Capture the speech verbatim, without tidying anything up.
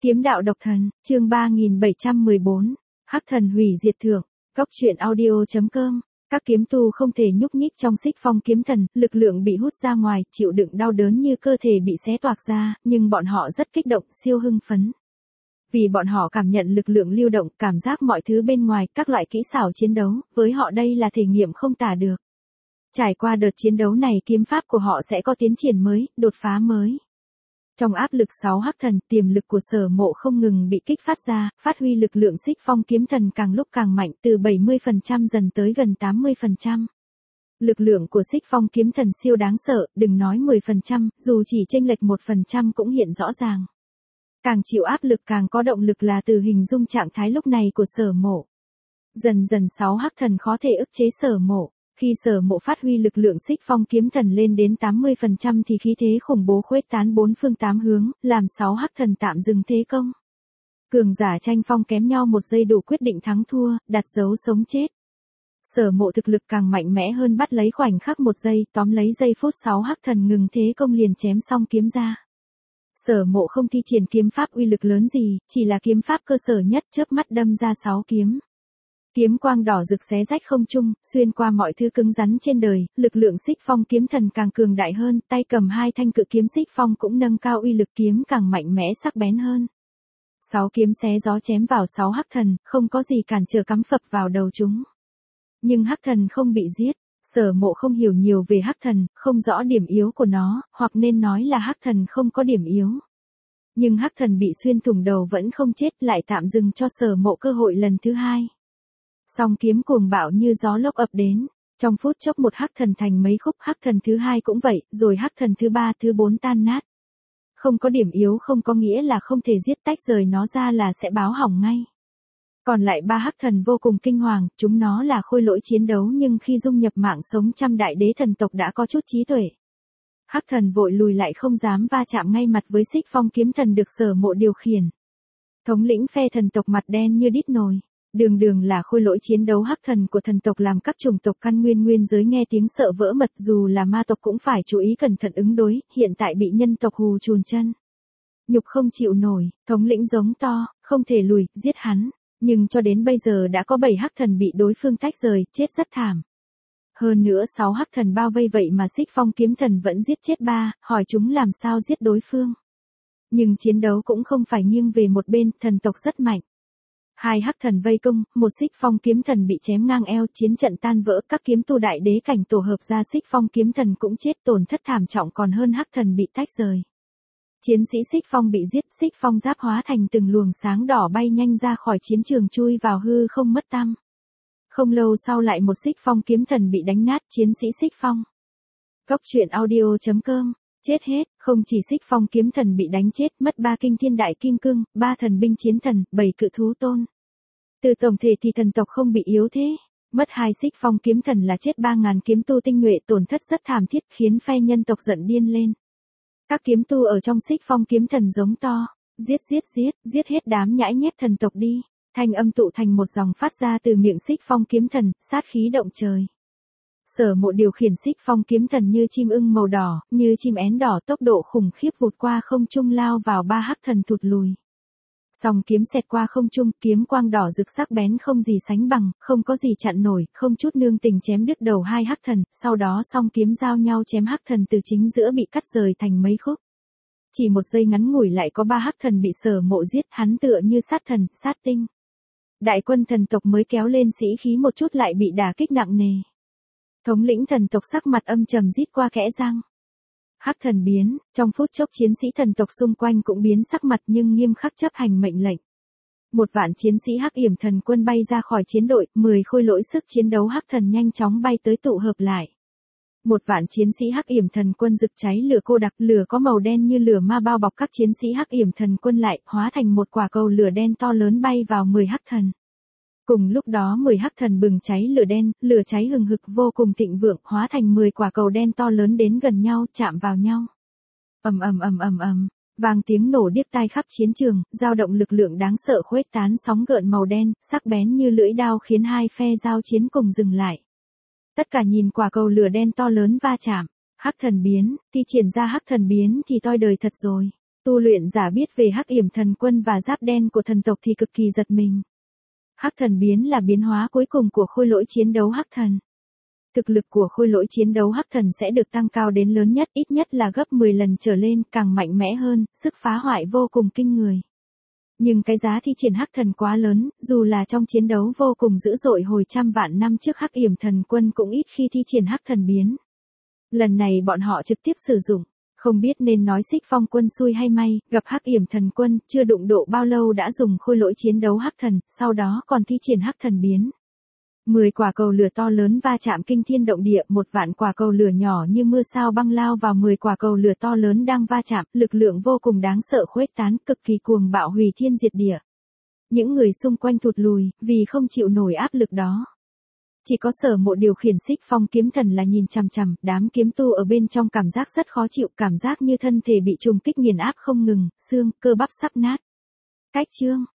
Kiếm đạo độc thần, chương ba nghìn bảy trăm mười bốn, Hắc thần hủy diệt thượng, Cốc truyện audio chấm com. Các kiếm tu không thể nhúc nhích trong xích phong kiếm thần, lực lượng bị hút ra ngoài, chịu đựng đau đớn như cơ thể bị xé toạc ra, nhưng bọn họ rất kích động, siêu hưng phấn. Vì bọn họ cảm nhận lực lượng lưu động, cảm giác mọi thứ bên ngoài, các loại kỹ xảo chiến đấu, với họ đây là thể nghiệm không tả được. Trải qua đợt chiến đấu này, kiếm pháp của họ sẽ có tiến triển mới, đột phá mới. Trong áp lực sáu hắc thần, tiềm lực của Sở Mộ không ngừng bị kích phát ra, phát huy lực lượng xích phong kiếm thần càng lúc càng mạnh, từ bảy mươi phần trăm dần tới gần tám mươi phần trăm. Lực lượng của xích phong kiếm thần siêu đáng sợ, đừng nói mười phần trăm, dù chỉ chênh lệch một phần trăm cũng hiện rõ ràng. Càng chịu áp lực càng có động lực là từ hình dung trạng thái lúc này của Sở Mộ. Dần dần sáu hắc thần khó thể ức chế Sở Mộ. Khi Sở Mộ phát huy lực lượng xích phong kiếm thần lên đến tám mươi phần trăm thì khí thế khủng bố khuếch tán bốn phương tám hướng, làm sáu hắc thần tạm dừng thế công. Cường giả tranh phong kém nhau một giây đủ quyết định thắng thua, đặt dấu sống chết. Sở Mộ thực lực càng mạnh mẽ hơn, bắt lấy khoảnh khắc một giây, tóm lấy giây phút sáu hắc thần ngừng thế công liền chém xong kiếm ra. Sở Mộ không thi triển kiếm pháp uy lực lớn gì, chỉ là kiếm pháp cơ sở nhất, chớp mắt đâm ra sáu kiếm. Kiếm quang đỏ rực xé rách không trung, xuyên qua mọi thứ cứng rắn trên đời, lực lượng xích phong kiếm thần càng cường đại hơn, tay cầm hai thanh cự kiếm xích phong cũng nâng cao uy lực, kiếm càng mạnh mẽ sắc bén hơn. Sáu kiếm xé gió chém vào sáu hắc thần, không có gì cản trở cắm phập vào đầu chúng. Nhưng hắc thần không bị giết, Sở Mộ không hiểu nhiều về hắc thần, không rõ điểm yếu của nó, hoặc nên nói là hắc thần không có điểm yếu. Nhưng hắc thần bị xuyên thủng đầu vẫn không chết, lại tạm dừng cho Sở Mộ cơ hội lần thứ hai. Song kiếm cuồng bạo như gió lốc ập đến, trong phút chốc một hắc thần thành mấy khúc, hắc thần thứ hai cũng vậy, rồi hắc thần thứ ba, thứ bốn tan nát. Không có điểm yếu không có nghĩa là không thể giết, tách rời nó ra là sẽ báo hỏng ngay. Còn lại ba hắc thần vô cùng kinh hoàng, chúng nó là khôi lỗi chiến đấu nhưng khi dung nhập mạng sống trăm đại đế thần tộc đã có chút trí tuệ. Hắc thần vội lùi lại, không dám va chạm ngay mặt với xích phong kiếm thần được Sở Mộ điều khiển. Thống lĩnh phe thần tộc mặt đen như đít nồi. Đường đường là khôi lỗi chiến đấu hắc thần của thần tộc, làm các chủng tộc căn nguyên nguyên giới nghe tiếng sợ vỡ mật, dù là ma tộc cũng phải chú ý cẩn thận ứng đối, hiện tại bị nhân tộc hù chùn chân. Nhục không chịu nổi, thống lĩnh giống to, không thể lùi, giết hắn, nhưng cho đến bây giờ đã có bảy hắc thần bị đối phương tách rời, chết rất thảm. Hơn nữa sáu hắc thần bao vây vậy mà xích phong kiếm thần vẫn giết chết ba, hỏi chúng làm sao giết đối phương. Nhưng chiến đấu cũng không phải nghiêng về một bên, thần tộc rất mạnh. Hai hắc thần vây công, một xích phong kiếm thần bị chém ngang eo, chiến trận tan vỡ, các kiếm tu đại đế cảnh tổ hợp ra, xích phong kiếm thần cũng chết, tổn thất thảm trọng còn hơn hắc thần bị tách rời. Chiến sĩ xích phong bị giết, xích phong giáp hóa thành từng luồng sáng đỏ bay nhanh ra khỏi chiến trường, chui vào hư không mất tăm. Không lâu sau lại một xích phong kiếm thần bị đánh nát, chiến sĩ xích phong. Cốc truyện audio chấm com. Chết hết, không chỉ xích phong kiếm thần bị đánh chết, mất ba kinh thiên đại kim cương, ba thần binh chiến thần, bảy cự thú tôn. Từ tổng thể thì thần tộc không bị yếu thế, mất hai xích phong kiếm thần là chết ba ngàn kiếm tu tinh nhuệ, tổn thất rất thảm thiết, khiến phe nhân tộc giận điên lên. Các kiếm tu ở trong xích phong kiếm thần giống to, giết giết giết, giết hết đám nhãi nhép thần tộc đi. Thanh âm tụ thành một dòng phát ra từ miệng xích phong kiếm thần, sát khí động trời. Sở Mộ điều khiển xích phong kiếm thần như chim ưng màu đỏ, như chim én đỏ, tốc độ khủng khiếp vụt qua không trung lao vào ba hắc thần thụt lùi. Song kiếm xẹt qua không trung, kiếm quang đỏ rực sắc bén không gì sánh bằng, không có gì chặn nổi, không chút nương tình chém đứt đầu hai hắc thần, sau đó song kiếm giao nhau chém hắc thần từ chính giữa bị cắt rời thành mấy khúc. Chỉ một giây ngắn ngủi lại có ba hắc thần bị Sở Mộ giết, hắn tựa như sát thần, sát tinh. Đại quân thần tộc mới kéo lên sĩ khí một chút lại bị đả kích nặng nề. Thống lĩnh thần tộc sắc mặt âm trầm rít qua kẽ răng. Hắc thần biến, trong phút chốc chiến sĩ thần tộc xung quanh cũng biến sắc mặt nhưng nghiêm khắc chấp hành mệnh lệnh. Một vạn chiến sĩ Hắc Yểm Thần Quân bay ra khỏi chiến đội, mười khôi lỗi sức chiến đấu hắc thần nhanh chóng bay tới tụ hợp lại. Một vạn chiến sĩ Hắc Yểm Thần Quân rực cháy lửa cô đặc, lửa có màu đen như lửa ma bao bọc các chiến sĩ Hắc Yểm Thần Quân lại, hóa thành một quả cầu lửa đen to lớn bay vào mười hắc thần. Cùng lúc đó mười hắc thần bừng cháy lửa đen, lửa cháy hừng hực vô cùng thịnh vượng, hóa thành mười quả cầu đen to lớn đến gần nhau, chạm vào nhau. Ầm ầm ầm ầm ầm, vang tiếng nổ điếc tai khắp chiến trường, dao động lực lượng đáng sợ khuếch tán, sóng gợn màu đen, sắc bén như lưỡi đao khiến hai phe giao chiến cùng dừng lại. Tất cả nhìn quả cầu lửa đen to lớn va chạm, hắc thần biến, thi triển ra hắc thần biến thì toi đời thật rồi. Tu luyện giả biết về Hắc Yểm Thần Quân và giáp đen của thần tộc thì cực kỳ giật mình. Hắc thần biến là biến hóa cuối cùng của khôi lỗi chiến đấu hắc thần. Thực lực của khôi lỗi chiến đấu hắc thần sẽ được tăng cao đến lớn nhất, ít nhất là gấp mười lần trở lên, càng mạnh mẽ hơn, sức phá hoại vô cùng kinh người. Nhưng cái giá thi triển hắc thần quá lớn, dù là trong chiến đấu vô cùng dữ dội hồi trăm vạn năm trước Hắc Yểm Thần Quân cũng ít khi thi triển hắc thần biến. Lần này bọn họ trực tiếp sử dụng, không biết nên nói Xích Phong Quân xui hay may, gặp Hắc Yểm Thần Quân, chưa đụng độ bao lâu đã dùng khôi lỗi chiến đấu hắc thần, sau đó còn thi triển hắc thần biến. Mười quả cầu lửa to lớn va chạm kinh thiên động địa, một vạn quả cầu lửa nhỏ như mưa sao băng lao vào mười quả cầu lửa to lớn đang va chạm, lực lượng vô cùng đáng sợ khuếch tán, cực kỳ cuồng bạo hủy thiên diệt địa. Những người xung quanh thụt lùi, vì không chịu nổi áp lực đó. Chỉ có Sở Mộ điều khiển Xích Phong kiếm thần là nhìn chằm chằm, đám kiếm tu ở bên trong cảm giác rất khó chịu, cảm giác như thân thể bị trùng kích nghiền áp không ngừng, xương, cơ bắp sắp nát. Cách chương